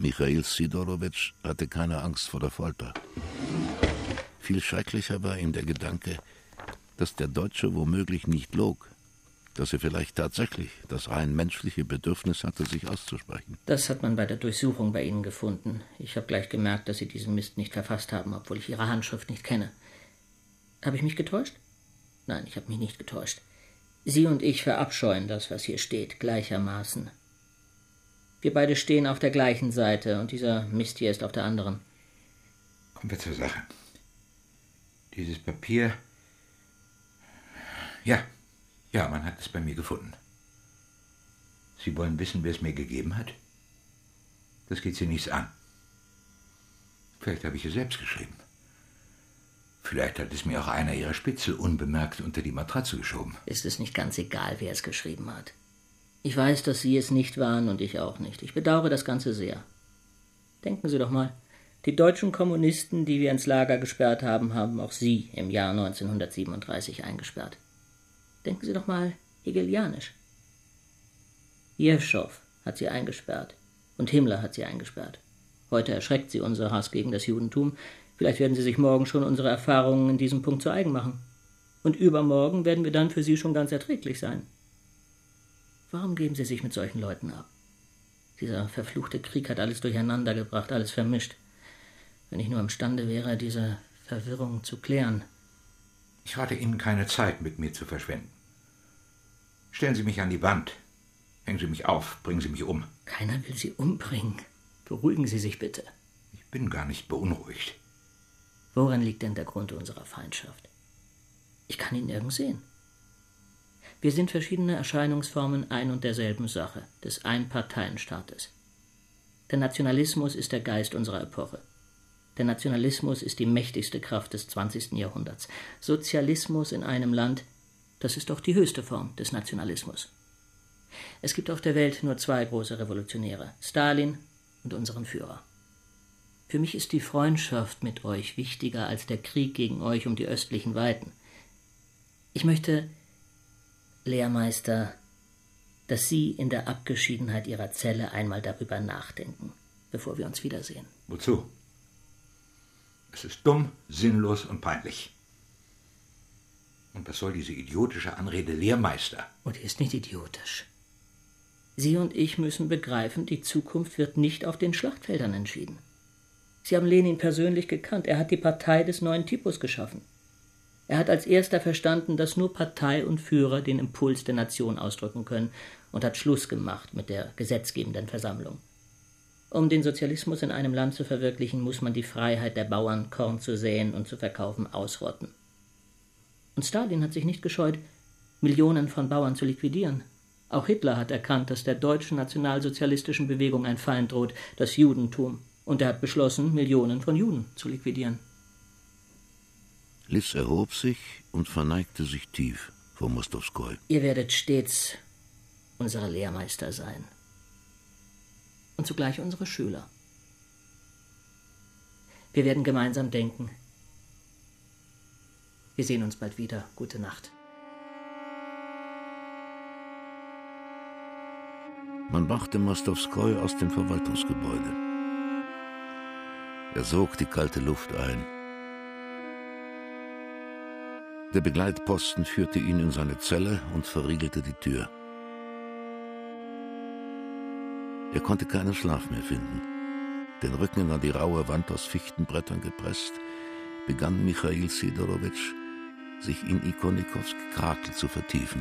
Michail Sidorowitsch hatte keine Angst vor der Folter. Viel schrecklicher war ihm der Gedanke, dass der Deutsche womöglich nicht log, dass er vielleicht tatsächlich das rein menschliche Bedürfnis hatte, sich auszusprechen. Das hat man bei der Durchsuchung bei Ihnen gefunden. Ich habe gleich gemerkt, dass Sie diesen Mist nicht verfasst haben, obwohl ich Ihre Handschrift nicht kenne. Habe ich mich getäuscht? Nein, ich habe mich nicht getäuscht. Sie und ich verabscheuen das, was hier steht, gleichermaßen. Wir beide stehen auf der gleichen Seite und dieser Mist hier ist auf der anderen. Kommen wir zur Sache. Dieses Papier... Ja, man hat es bei mir gefunden. Sie wollen wissen, wer es mir gegeben hat? Das geht Sie nichts an. Vielleicht habe ich es selbst geschrieben. Vielleicht hat es mir auch einer Ihrer Spitzel unbemerkt unter die Matratze geschoben. Ist es nicht ganz egal, wer es geschrieben hat? Ich weiß, dass Sie es nicht waren und ich auch nicht. Ich bedauere das Ganze sehr. Denken Sie doch mal, die deutschen Kommunisten, die wir ins Lager gesperrt haben, haben auch Sie im Jahr 1937 eingesperrt. Denken Sie doch mal hegelianisch. Jewschow hat Sie eingesperrt und Himmler hat Sie eingesperrt. Heute erschreckt Sie unser Hass gegen das Judentum. Vielleicht werden Sie sich morgen schon unsere Erfahrungen in diesem Punkt zu eigen machen. Und übermorgen werden wir dann für Sie schon ganz erträglich sein. Warum geben Sie sich mit solchen Leuten ab? Dieser verfluchte Krieg hat alles durcheinander gebracht, alles vermischt. Wenn ich nur imstande wäre, diese Verwirrung zu klären. Ich rate Ihnen, keine Zeit mit mir zu verschwenden. Stellen Sie mich an die Wand. Hängen Sie mich auf, bringen Sie mich um. Keiner will Sie umbringen. Beruhigen Sie sich bitte. Ich bin gar nicht beunruhigt. Worin liegt denn der Grund unserer Feindschaft? Ich kann ihn nirgends sehen. Wir sind verschiedene Erscheinungsformen ein und derselben Sache, des Einparteienstaates. Der Nationalismus ist der Geist unserer Epoche. Der Nationalismus ist die mächtigste Kraft des 20. Jahrhunderts. Sozialismus in einem Land, das ist doch die höchste Form des Nationalismus. Es gibt auf der Welt nur zwei große Revolutionäre, Stalin und unseren Führer. Für mich ist die Freundschaft mit euch wichtiger als der Krieg gegen euch um die östlichen Weiten. Ich möchte, Lehrmeister, dass Sie in der Abgeschiedenheit Ihrer Zelle einmal darüber nachdenken, bevor wir uns wiedersehen. Wozu? Es ist dumm, sinnlos und peinlich. Und was soll diese idiotische Anrede Lehrmeister? Oh, die ist nicht idiotisch. Sie und ich müssen begreifen, die Zukunft wird nicht auf den Schlachtfeldern entschieden. Sie haben Lenin persönlich gekannt. Er hat die Partei des neuen Typus geschaffen. Er hat als erster verstanden, dass nur Partei und Führer den Impuls der Nation ausdrücken können und hat Schluss gemacht mit der gesetzgebenden Versammlung. Um den Sozialismus in einem Land zu verwirklichen, muss man die Freiheit der Bauern, Korn zu säen und zu verkaufen, ausrotten. Und Stalin hat sich nicht gescheut, Millionen von Bauern zu liquidieren. Auch Hitler hat erkannt, dass der deutschen nationalsozialistischen Bewegung ein Feind droht, das Judentum. Und er hat beschlossen, Millionen von Juden zu liquidieren. Liss erhob sich und verneigte sich tief vor Mostowskoi. Ihr werdet stets unsere Lehrmeister sein. Und zugleich unsere Schüler. Wir werden gemeinsam denken. Wir sehen uns bald wieder. Gute Nacht. Man brachte Mostowskoi aus dem Verwaltungsgebäude. Er sog die kalte Luft ein. Der Begleitposten führte ihn in seine Zelle und verriegelte die Tür. Er konnte keinen Schlaf mehr finden. Den Rücken an die raue Wand aus Fichtenbrettern gepresst, begann Michail Sidorowitsch, sich in Ikonikows Gekrakel zu vertiefen.